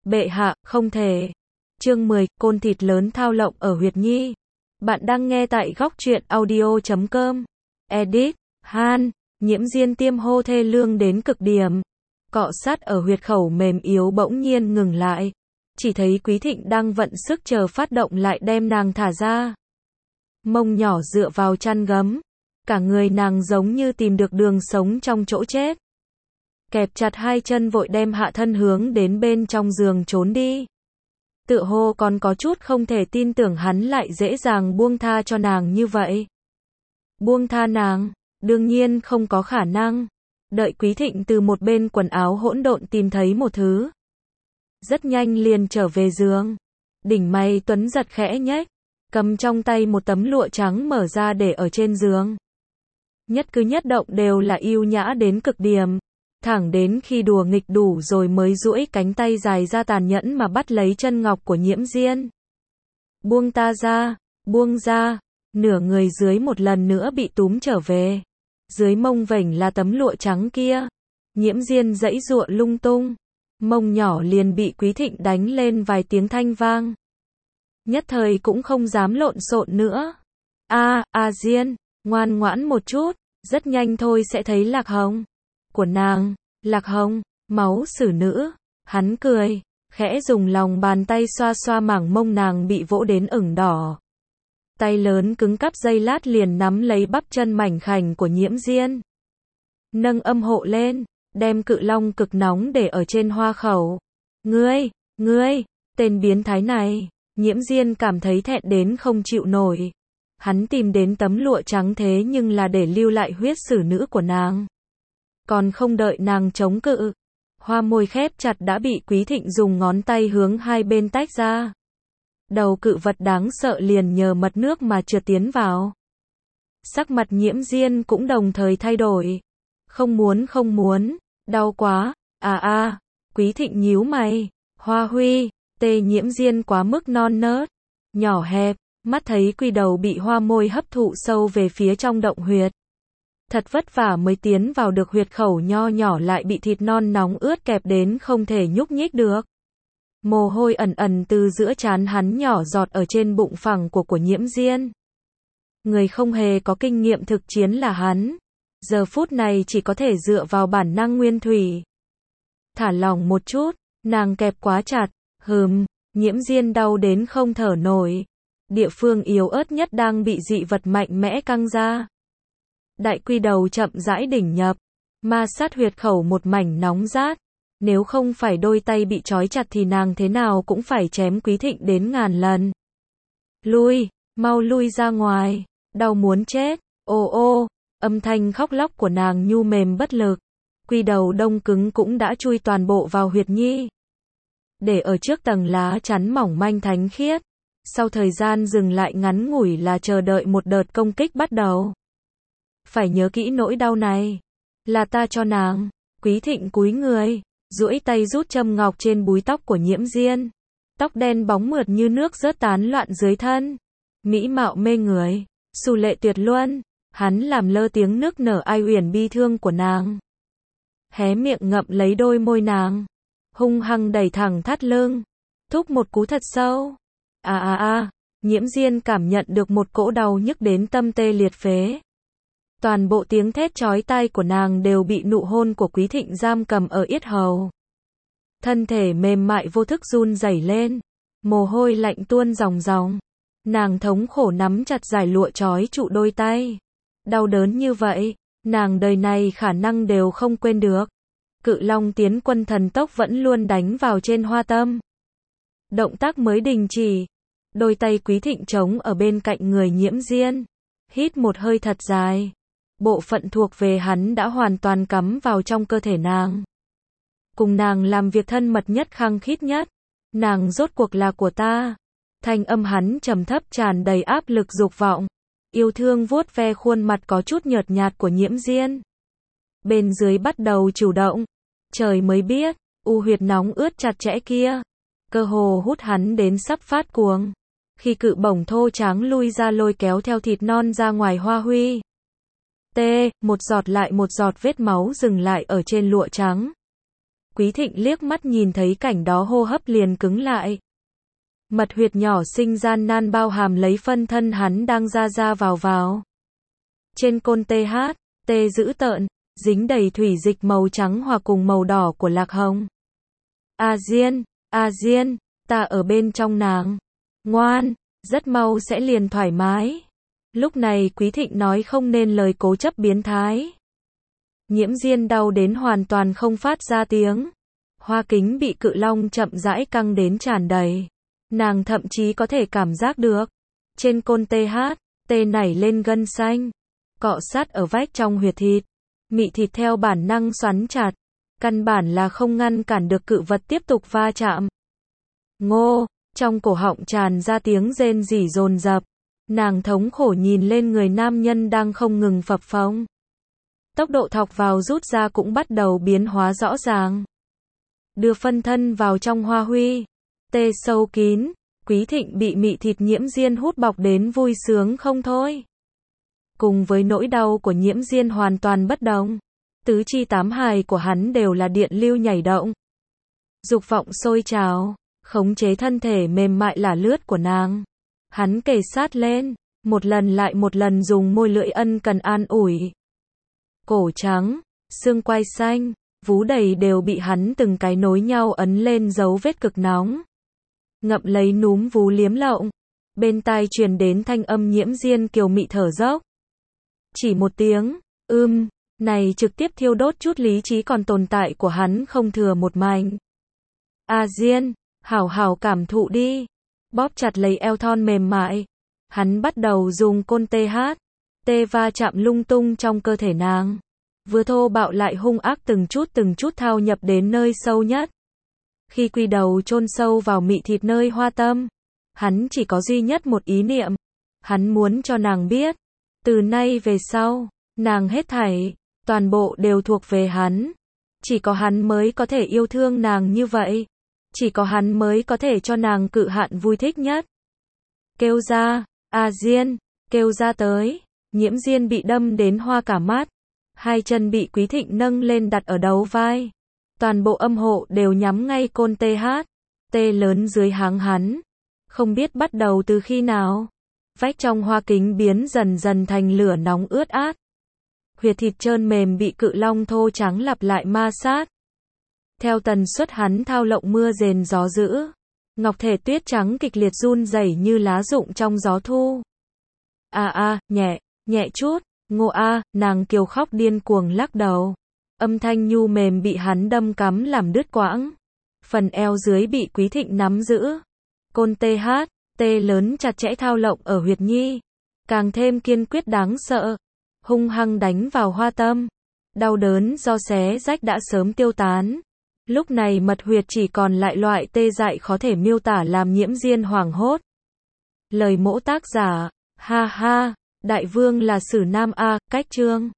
Bệ hạ, không thể. Chương 10, côn thịt lớn thao lộng ở huyệt nhi. Bạn đang nghe tại góc truyện audio.com. Edit, Han, Nhiễm Diên tiêm hô thê lương đến cực điểm. Cọ sát ở huyệt khẩu mềm yếu bỗng nhiên ngừng lại. Chỉ thấy Quý Thịnh đang vận sức chờ phát động lại đem nàng thả ra. Mông nhỏ dựa vào chăn gấm. Cả người nàng giống như tìm được đường sống trong chỗ chết. Kẹp chặt hai chân vội đem hạ thân hướng đến bên trong giường trốn đi. Tựa hồ còn có chút không thể tin tưởng hắn lại dễ dàng buông tha cho nàng như vậy. Buông tha nàng, đương nhiên không có khả năng. Đợi Quý Thịnh từ một bên quần áo hỗn độn tìm thấy một thứ. Rất nhanh liền trở về giường. Đỉnh mày Tuấn giật khẽ nhếch, cầm trong tay một tấm lụa trắng mở ra để ở trên giường. Nhất cử nhất động đều là yêu nhã đến cực điểm. Thẳng đến khi đùa nghịch đủ rồi mới duỗi cánh tay dài ra tàn nhẫn mà bắt lấy chân ngọc của Nhiễm Diên. Buông ta ra, buông ra. Nửa người dưới một lần nữa bị túm trở về. Dưới mông vểnh là tấm lụa trắng kia. Nhiễm Diên giãy giụa lung tung. Mông nhỏ liền bị Quý Thịnh đánh lên vài tiếng thanh vang. Nhất thời cũng không dám lộn xộn nữa. Diên, ngoan ngoãn một chút, rất nhanh thôi sẽ thấy lạc hồng của nàng. Lạc hồng, máu xử nữ. Hắn cười, khẽ dùng lòng bàn tay xoa xoa mảng mông nàng bị vỗ đến ửng đỏ. Tay lớn cứng cắp giây lát liền nắm lấy bắp chân mảnh khảnh của Nhiễm Diên. Nâng âm hộ lên, đem cự long cực nóng để ở trên hoa khẩu. Ngươi, tên biến thái này. Nhiễm Diên cảm thấy thẹn đến không chịu nổi. Hắn tìm đến tấm lụa trắng thế nhưng là để lưu lại huyết xử nữ của nàng. Còn không đợi nàng chống cự. Hoa môi khép chặt đã bị Quý Thịnh dùng ngón tay hướng hai bên tách ra. Đầu cự vật đáng sợ liền nhờ mật nước mà trượt tiến vào. Sắc mặt Nhiễm Diên cũng đồng thời thay đổi. Không muốn, đau quá, Quý Thịnh nhíu mày. Hoa huy, tê Nhiễm Diên quá mức non nớt, nhỏ hẹp, mắt thấy quy đầu bị hoa môi hấp thụ sâu về phía trong động huyệt. Thật vất vả mới tiến vào được huyệt khẩu nho nhỏ lại bị thịt non nóng ướt kẹp đến không thể nhúc nhích được. Mồ hôi ẩn ẩn từ giữa trán hắn nhỏ giọt ở trên bụng phẳng của Nhiễm Diên. Người không hề có kinh nghiệm thực chiến là hắn. Giờ phút này chỉ có thể dựa vào bản năng nguyên thủy. Thả lỏng một chút, nàng kẹp quá chặt, Nhiễm Diên đau đến không thở nổi. Địa phương yếu ớt nhất đang bị dị vật mạnh mẽ căng ra. Đại quy đầu chậm rãi đỉnh nhập, ma sát huyệt khẩu một mảnh nóng rát. Nếu không phải đôi tay bị trói chặt thì nàng thế nào cũng phải chém Quý Thịnh đến ngàn lần. Mau lui ra ngoài, đau muốn chết, âm thanh khóc lóc của nàng nhu mềm bất lực. Quy đầu đông cứng cũng đã chui toàn bộ vào huyệt nhi. Để ở trước tầng lá chắn mỏng manh thánh khiết. Sau thời gian dừng lại ngắn ngủi là chờ đợi một đợt công kích bắt đầu. Phải nhớ kỹ nỗi đau này. Là ta cho nàng. Quý Thịnh cúi người, duỗi tay rút châm ngọc trên búi tóc của Nhiễm Diên. Tóc đen bóng mượt như nước rớt tán loạn dưới thân. Mỹ mạo mê người, xù lệ tuyệt luân. Hắn làm lơ tiếng nức nở ai uyển bi thương của nàng. Hé miệng ngậm lấy đôi môi nàng. Hung hăng đẩy thẳng thắt lưng. Thúc một cú thật sâu. Nhiễm Diên cảm nhận được một cỗ đau nhức đến tâm tê liệt phế. Toàn bộ tiếng thét chói tai của nàng đều bị nụ hôn của Quý Thịnh giam cầm ở yết hầu. Thân thể mềm mại vô thức run rẩy lên. Mồ hôi lạnh tuôn ròng ròng. Nàng thống khổ nắm chặt dải lụa trói trụ đôi tay. Đau đớn như vậy, nàng đời này khả năng đều không quên được. Cự long tiến quân thần tốc vẫn luôn đánh vào trên hoa tâm. Động tác mới đình chỉ. Đôi tay Quý Thịnh trống ở bên cạnh người Nhiễm Diên. Hít một hơi thật dài. Bộ phận thuộc về hắn đã hoàn toàn cắm vào trong cơ thể nàng. Cùng nàng làm việc thân mật nhất khăng khít nhất. Nàng rốt cuộc là của ta. Thanh âm hắn trầm thấp tràn đầy áp lực dục vọng. Yêu thương vuốt ve khuôn mặt có chút nhợt nhạt của Nhiễm Diên. Bên dưới bắt đầu chủ động. Trời mới biết, u huyệt nóng ướt chặt chẽ kia. Cơ hồ hút hắn đến sắp phát cuồng. Khi cự bổng thô tráng lui ra lôi kéo theo thịt non ra ngoài hoa huy. Một giọt lại một giọt vết máu dừng lại ở trên lụa trắng. Quý Thịnh liếc mắt nhìn thấy cảnh đó hô hấp liền cứng lại. Mật huyệt nhỏ xinh gian nan bao hàm lấy phân thân hắn đang ra ra vào vào. Trên côn TH, dữ tợn, dính đầy thủy dịch màu trắng hòa cùng màu đỏ của lạc hồng. A Diên, ta ở bên trong nàng. Ngoan, rất mau sẽ liền thoải mái. Lúc này Quý Thịnh nói không nên lời cố chấp biến thái. Nhiễm Diên đau đến hoàn toàn không phát ra tiếng. Hoa kính bị cự long chậm rãi căng đến tràn đầy. Nàng thậm chí có thể cảm giác được. Trên côn TH, nảy lên gân xanh. Cọ sát ở vách trong huyệt thịt. Mị thịt theo bản năng xoắn chặt. Căn bản là không ngăn cản được cự vật tiếp tục va chạm. Ngô, trong cổ họng tràn ra tiếng rên rỉ dồn dập. Nàng thống khổ nhìn lên người nam nhân đang không ngừng phập phồng. Tốc độ thọc vào rút ra cũng bắt đầu biến hóa rõ ràng. Đưa phân thân vào trong hoa huy. Tê sâu kín. Quý Thịnh bị mị thịt Nhiễm Diên hút bọc đến vui sướng không thôi. Cùng với nỗi đau của Nhiễm Diên hoàn toàn bất đồng. Tứ chi tám hài của hắn đều là điện lưu nhảy động. Dục vọng sôi trào, khống chế thân thể mềm mại lả lướt của nàng. Hắn kề sát lên, một lần lại một lần dùng môi lưỡi ân cần an ủi. Cổ trắng, xương quai xanh, vú đầy đều bị hắn từng cái nối nhau ấn lên dấu vết cực nóng. Ngậm lấy núm vú liếm lộng. Bên tai truyền đến thanh âm Nhiễm Diên kiều mị thở dốc. Chỉ một tiếng, này trực tiếp thiêu đốt chút lý trí còn tồn tại của hắn không thừa một mảnh. A Diên, hảo hảo cảm thụ đi. Bóp chặt lấy eo thon mềm mại. Hắn bắt đầu dùng côn TH, va chạm lung tung trong cơ thể nàng. Vừa thô bạo lại hung ác từng chút thao nhập đến nơi sâu nhất. Khi quy đầu chôn sâu vào mị thịt nơi hoa tâm, hắn chỉ có duy nhất một ý niệm. Hắn muốn cho nàng biết, từ nay về sau, nàng hết thảy, toàn bộ đều thuộc về hắn. Chỉ có hắn mới có thể yêu thương nàng như vậy. Chỉ có hắn mới có thể cho nàng cự hạn vui thích nhất. Kêu ra, A Diên, kêu ra tới. Nhiễm Diên bị đâm đến hoa cả mắt. Hai chân bị Quý Thịnh nâng lên đặt ở đầu vai. Toàn bộ âm hộ đều nhắm ngay côn TH, lớn dưới háng hắn. Không biết bắt đầu từ khi nào. Vách trong hoa kính biến dần dần thành lửa nóng ướt át. Huyệt thịt trơn mềm bị cự long thô trắng lặp lại ma sát. Theo tần suất hắn thao lộng mưa rền gió dữ. Ngọc thể tuyết trắng kịch liệt run rẩy như lá rụng trong gió thu. Nhẹ chút, Ngô nàng kiều khóc điên cuồng lắc đầu. Âm thanh nhu mềm bị hắn đâm cắm làm đứt quãng. Phần eo dưới bị Quý Thịnh nắm giữ. Côn TH, lớn chặt chẽ thao lộng ở huyệt nhi. Càng thêm kiên quyết đáng sợ. Hung hăng đánh vào hoa tâm. Đau đớn do xé rách đã sớm tiêu tán. Lúc này mật huyệt chỉ còn lại loại tê dại khó thể miêu tả làm Nhiễm Diên hoảng hốt. Lời mỗ tác giả, ha ha, đại vương là Sử Nam A, cách chương.